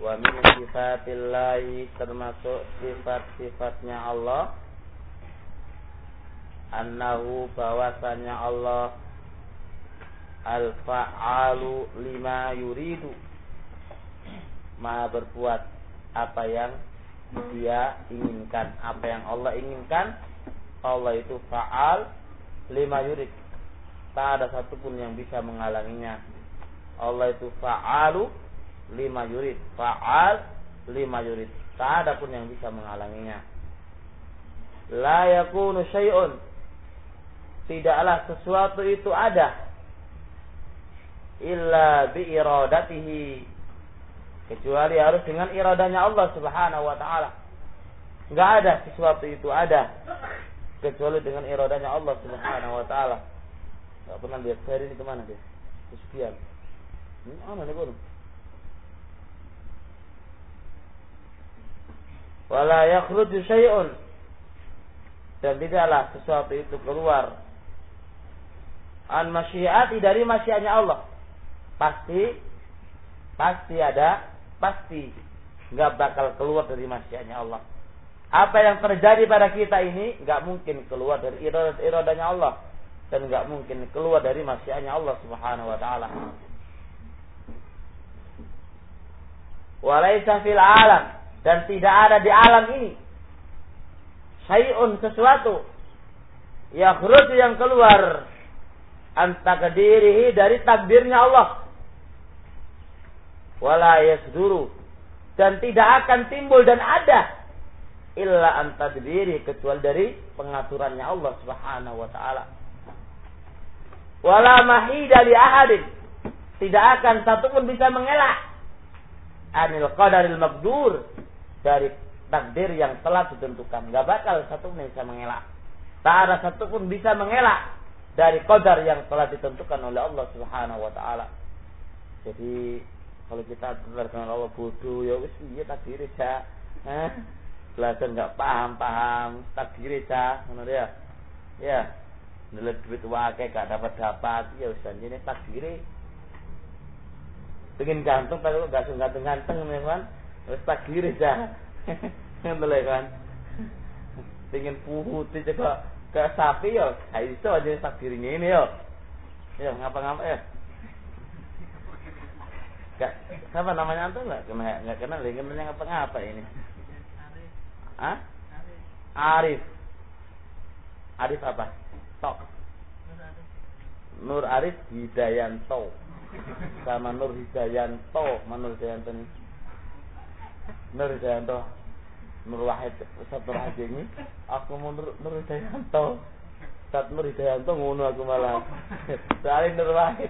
Wa min sifatillahi, termasuk sifat-sifatnya Allah, annahu, bahwasanya Allah al-fa'alu lima yuridu, maha berbuat apa yang dia inginkan. Apa yang Allah inginkan, Allah itu fa'al lima yurid, tak ada satupun yang bisa menghalanginya. Allah itu fa'alu lima yurid, fa'al lima yurid, tak ada pun yang bisa menghalanginya. La yakunu syai'un, tidaklah sesuatu itu ada, illa bi iradatihi, kecuali harus dengan iradanya Allah Subhanahu wa taala. Enggak ada sesuatu itu ada kecuali dengan iradanya Allah Subhanahu wa taala. Enggak pernah lihat hari ini kemana dia? Sekian. Ini mana nih, Bro? Wala yakhruju syai'un, dan tidaklah sesuatu itu keluar an masyiati, dari masyiatnya Allah. Pasti ada, pasti enggak bakal keluar dari masyiatnya Allah. Apa yang terjadi pada kita ini enggak mungkin keluar dari iradanya Allah, dan enggak mungkin keluar dari masyiatnya Allah Subhanahu wa taala. Walaisa fil alam, dan tidak ada di alam ini syai'un, sesuatu, yakhruju, yang keluar, an taqdirihi, dari takdirnya Allah, wala yasduru, dan tidak akan timbul dan ada, illa an tadbiri, kecuali dari pengaturannya Allah Subhanahu wa taala. Wala mahida li ahadin, tidak akan satupun bisa mengelak anil qadaril maqdur, dari takdir yang telah ditentukan. Enggak bakal satupun bisa mengelak. Tak ada satupun bisa mengelak dari qadar yang telah ditentukan oleh Allah Subhanahu wa taala. Jadi kalau kita belajar dengan Allah bodoh, ya wis piye takdir aja. Belajar enggak paham takdir aja, ngono ya. Ya. Nilai duit wae gak dapat, ya wis anjene takdir. Pengen ganteng tapi kok gak ganteng-ganteng kan. Wis takdir aja. Ngono lho kan. Pengen putih juga ke sapi yo, gak iso aja takdir ngene yo. Ya ngapa-ngapa ya. Gak, siapa namanya antum enggak kenal, ingin ngapa-ngapa ini. Hah? Arif. Arif apa? Tok. Nur Arif Hidayanto. Sama Nur Hidayanto, Nur Hidayanto ini. Nur Hidayanto, Nur Wahid, Ustaz Nur Wahid ini. Aku mau Nur Hidayanto. Ustaz Nur Hidayanto ngono aku malah. Soalnya Nur Wahid.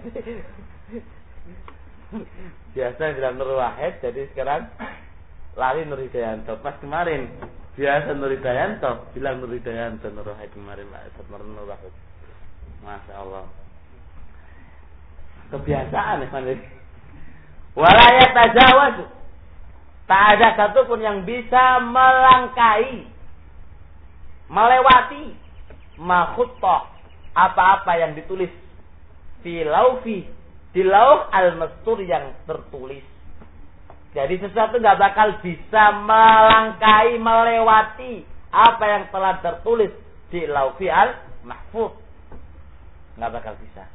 Biasa bilang Nur Wahid, jadi sekarang lari Nur Hidayanto. Pas kemarin biasa Nur Hidayanto, bilang Nur Hidayanto, Nur Wahid kemarin Pak Ustaz Nur Wahid. Masya Allah. Kebiasaan ya. Wala yatajawaz, tak ada satupun yang bisa melangkahi, melewati makhutta, apa-apa yang ditulis fi laufi, di lauh al-mastur, yang tertulis. Jadi sesuatu enggak bakal bisa melangkahi, melewati apa yang telah tertulis di laufi al-mahfuz. Enggak bakal bisa.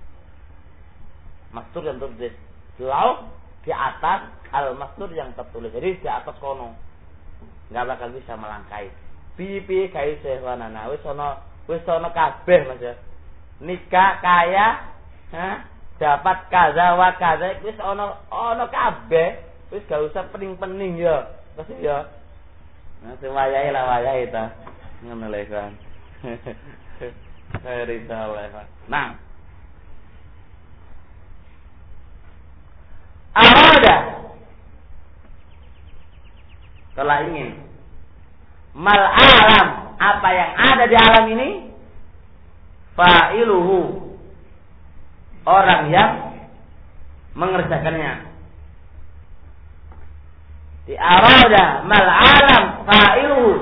Mastur yang tertulis, lauh di atas, al-mastur yang tertulis. Jadi di atas kono. Enggak bakal bisa melangkahi. Pipi kae sewanana wis ana kabeh Mas ya. Nikah kaya, dapat kaza wa kaza, wis ana kabeh. Wis gak usah pening-pening ya. Terus ya. Nah, sewayahe lah wayahe ta. Ngono lho kan. Insyaallah. Nah. Arada, telah ingin, mal alam, apa yang ada di alam ini, fa'iluhu, orang yang mengerjakannya. Di arada mal alam fa'iluhu,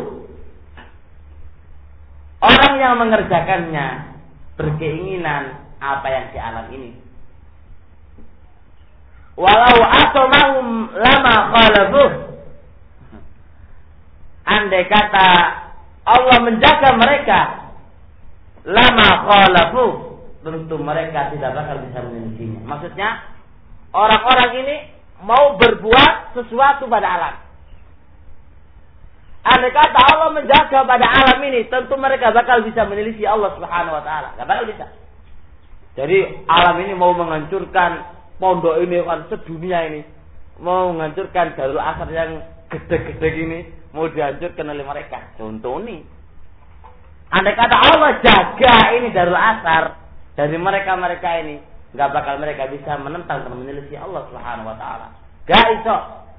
orang yang mengerjakannya berkeinginan apa yang di alam ini. Walau atomahum lama khalafu. Andai kata Allah menjaga mereka, lama khalafu, tentu mereka tidak bakal bisa menyelisihinya. Maksudnya orang-orang ini mau berbuat sesuatu pada alam. Andai kata Allah menjaga pada alam ini, tentu mereka bakal bisa menyelisih Allah Subhanahu wa taala. Enggak bakal bisa. Jadi alam ini mau menghancurkan pondok ini kan sedunia ini, mau menghancurkan Darul Asar yang gede-gede gini, mau dihancurkan oleh mereka. Contoh nih. Andai kata Allah jaga ini Darul Asar dari mereka-mereka ini, enggak bakal mereka bisa menentang dan menyelisih Allah Subhanahu wa taala. Enggak iso.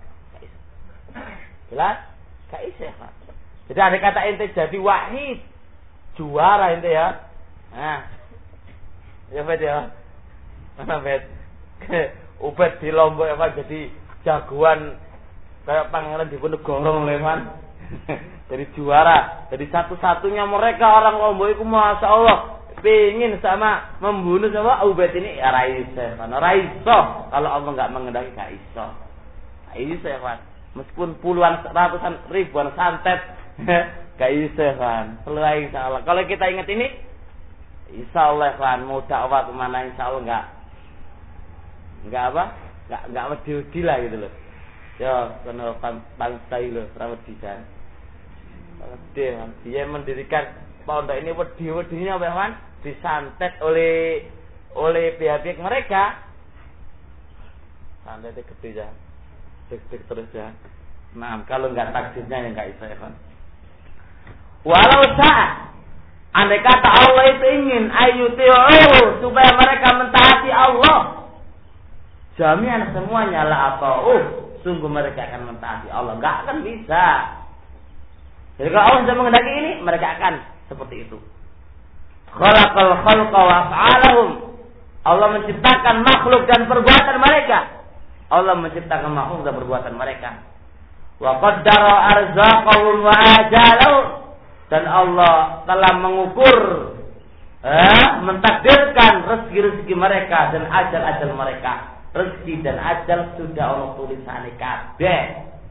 Jelas? Gak bisa. Jadi ada kata ente jadi wahid, juara ente ya. Nah, ya bet ya. Mana bet? Ubed di Lombok ya kan jadi jagoan kayak pangeran di Ponegoro leman. Jadi juara. Jadi satu-satunya mereka orang Lombok itu masya Allah pengin sama membunuh sama Ubed ini ya Raisa. Karena Raiso kalau Allah nggak mengendaki gak iso. Iso ya kan. Meskipun puluhan, ratusan, ribuan santet, gak bisa kan. Selesai insya Allah. Kalau kita ingat ini, insya Allah kan mau dakwah kemana insya Allah nggak apa, nggak wedi lah gitu loh. Ya, kena pantai loh, wedi kan. Wedi kan. Dia mendirikan pondok ini wedinya apa kan? Disantet oleh pihak-pihak mereka. Santetnya gede ya. Cek terus ya. Nah, kalau nggak takdirnya yang nggak bisa ya kan. Walau saat andai kata Allah itu ingin ayyuti'u supaya mereka mentaati Allah, jami'an semuanya la ata'u, sungguh mereka akan mentaati Allah. Nggak akan bisa. Jadi kalau Allah sudah mengendaki ini, mereka akan seperti itu. Khalaqal khalqa wa af'alahum. Allah menciptakan makhluk dan perbuatan mereka. Allah menciptakan makhluk dan perbuatan mereka. Wa qaddara arzaqahum wa ajalahum. Dan Allah telah mengukur, mentakdirkan rezeki-rezeki mereka dan ajal-ajal mereka. Rezeki dan ajal sudah Allah tulisane kabeh.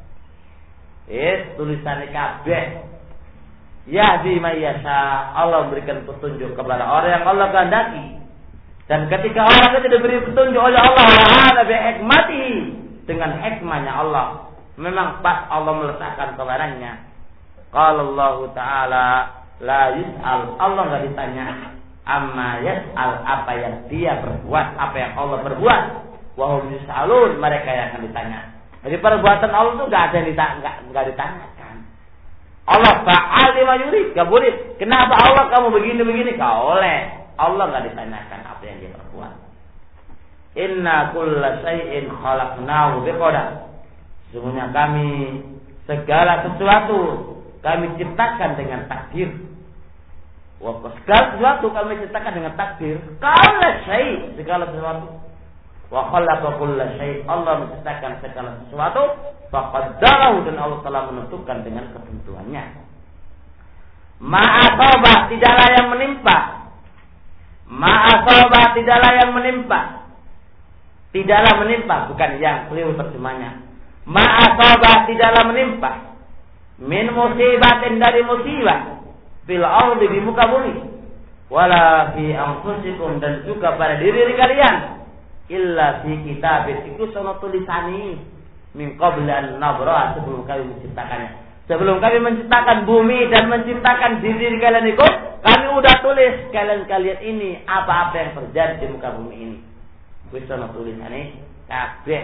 Tulisane kabeh. Yahdi may yasha. Allah memberikan petunjuk kepada orang yang Allah kehendaki. Dan ketika orang itu diberi petunjuk oleh Allah, ada hikmatihi, dengan hikmahnya Allah, memang pas Allah meletakkan kebenarannya. Qala Allah Ta'ala la yus'al, Allah enggak ditanya amma yas'al, apa yang dia berbuat, apa yang Allah berbuat. Wa hum yus'alun, mereka yang akan ditanya. Jadi perbuatan Allah itu enggak ada yang ditanyakan. Allah fa'al lima yurid, enggak boleh. Kenapa Allah kamu begini-begini? Enggak oleh. Allah enggak ditanyakan apa yang dia perbuat. Inna kulla syai'in khalaqnahu biqadar. Sesungguhnya kami segala sesuatu kami ciptakan dengan takdir. Segala sesuatu kami ciptakan dengan takdir. Kulla syai', segala sesuatu. Wa khalaqa kulla syai', Allah menciptakan segala sesuatu, faqaddarahu, dan Allah telah menentukan dengan ketentuannya. Ma'asabah, tidaklah yang menimpa. Ma'asabah, tidaklah yang menimpa. Tidaklah menimpa, bukan yang keliru terjemahnya. Ma'asabah, tidaklah menimpa. Min musibatin, dari musibah. Fil ardi, di muka bumi. Wala fi anfusikum, dan juga pada diri kalian. Illa fi kitabin, itu sono tulisani. Min qabli an nabra'a, sebelum kami menciptakannya. Sebelum kami menciptakan bumi dan menciptakan diri kalian itu, kami udah tulis kalian ini apa-apa yang terjadi di muka bumi ini. Wis ana tulisane kabeh.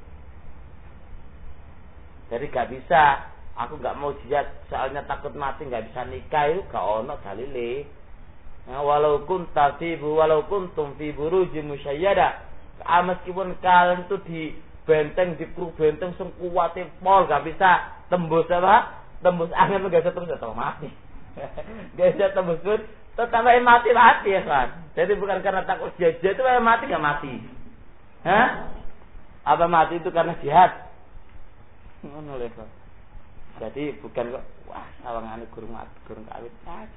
Jadi gak bisa, aku gak mau jihad soalnya takut mati, gak bisa nikah itu gak ono dalile. Nah, walau kuntum fi burujin musyayyada, meskipun kalian itu di benteng, di benteng sing kuwate pol, gak bisa tembus apa? Tembus angin, gak bisa tembus atau mati. Gak bisa tembus pun tetap mati ya kan. Jadi bukan karena takut jihad itu mati gak mati. Hah? Apa mati itu karena jihad? Ngono lho. Jadi bukan kok wah sawangane gurung kawit aja.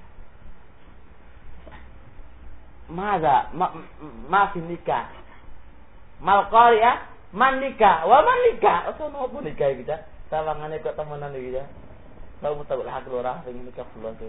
Maza ma nikah. Mal qarya Manika, wa manika. Oh, sono apa nikah iki, Cak? Sawangane kok temenan iki, Cak. Tahu mutabul hak lurah sing nikah kula itu.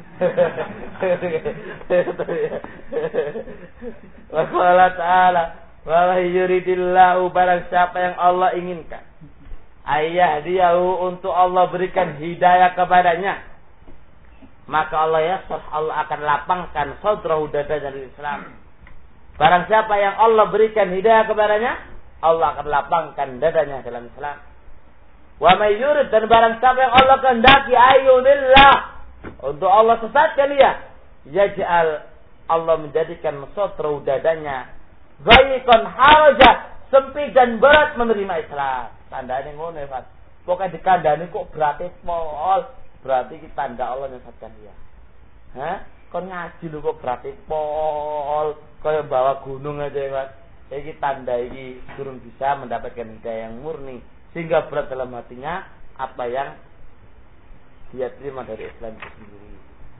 Wa qala ta'ala, wa yuridillahu barang siapa yang Allah inginkan. Ayah diahu untuk Allah berikan hidayah kepadanya. Maka Allah akan lapangkan sadrahu dadanya dari Islam. Barang siapa yang Allah berikan hidayah kepadanya, Allah akan lapangkan dadanya dalam Islam. Wa may yurid, dan barang siapa yang Allah kehendaki ayyudillah, untuk Allah sesatkan dia, yaj'al, Allah menjadikan sadrahu dadanya dhayqan haraja, sempit dan berat menerima Islam. Tandane ngono, Pak. Pokoke dikandani kok berarti pol. Berarti kita tanda Allah nyesatkan dia. Hah? Kon ngaji lho kok berarti pol. Kaya bawa gunung aja, Pak. Iki tanda iki durung bisa mendapatkan hidayah yang murni. Sehingga berat dalam hatinya apa yang dia terima dari Islam itu sendiri.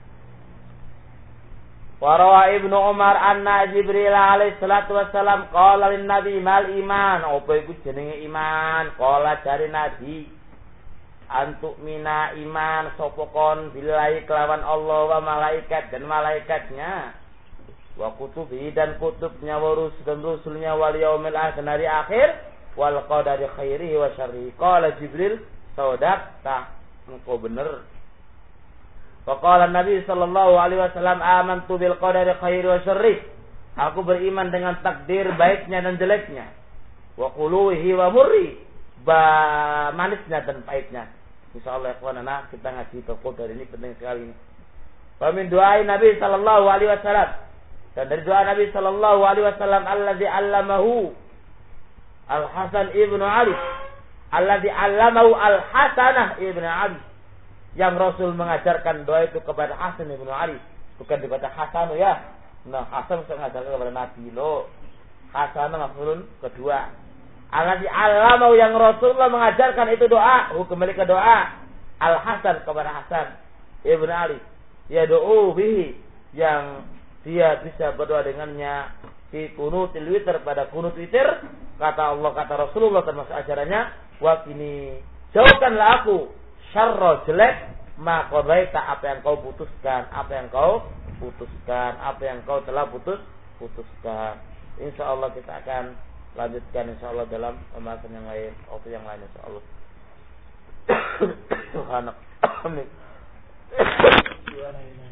Warawa Ibnu Umar anna Jibril alaihi salatu wassalam qala lin nabi mal iman. Apa iku jenenge iman? Qala jare nabi antuk mina iman sapa kon billahi kelawan Allah wa malaikat dan malaikatnya wa kutubi dan kutubnya wa rusul dan rusulnya wal yaumil akhir hari akhir wal qadari khairihi wa syarrihi. Qala Jibril sadaqta, engkau bener. Wa qala Nabi sallallahu alaihi wasallam amantu bil qadari khairi wa syarrihi. Aku beriman dengan takdir baiknya dan jeleknya. Wa quluhi wa murri, manisnya dan pahitnya. Insyaallah ikhwanana kita ngaji toko dari ini penting sekali ini. Wa min du'ai Nabi sallallahu alaihi wasallam, dan dari doa Nabi sallallahu alaihi wasallam allazi allamahu Al-Hasan ibnu Ali, allazi allamahu Al-Hasanah ibnu Ali, yang Rasul mengajarkan doa itu kepada Hasan ibnu Ali, bukan kepada Hasan ya. Nah, Hasan mengajarkan kepada Nabi lo. Hasan maksudun kedua. Allazi allamahu, yang Rasulullah mengajarkan itu doa, kembali ke doa Al-Hasan kepada Hasan ibnu Ali. Ya doa bihi, yang dia bisa berdoa dengannya di kunutil witir, pada kunut witir. Kata Allah, kata Rasulullah termasuk ajarannya, wa kini jauhkanlah aku syarra jelek ma qadaita, apa yang kau putuskan, apa yang kau putuskan, apa yang kau telah putuskan. Insyaallah kita akan lanjutkan insyaallah dalam pembahasan yang lain, waktu yang lain insyaallah. Subhanallah.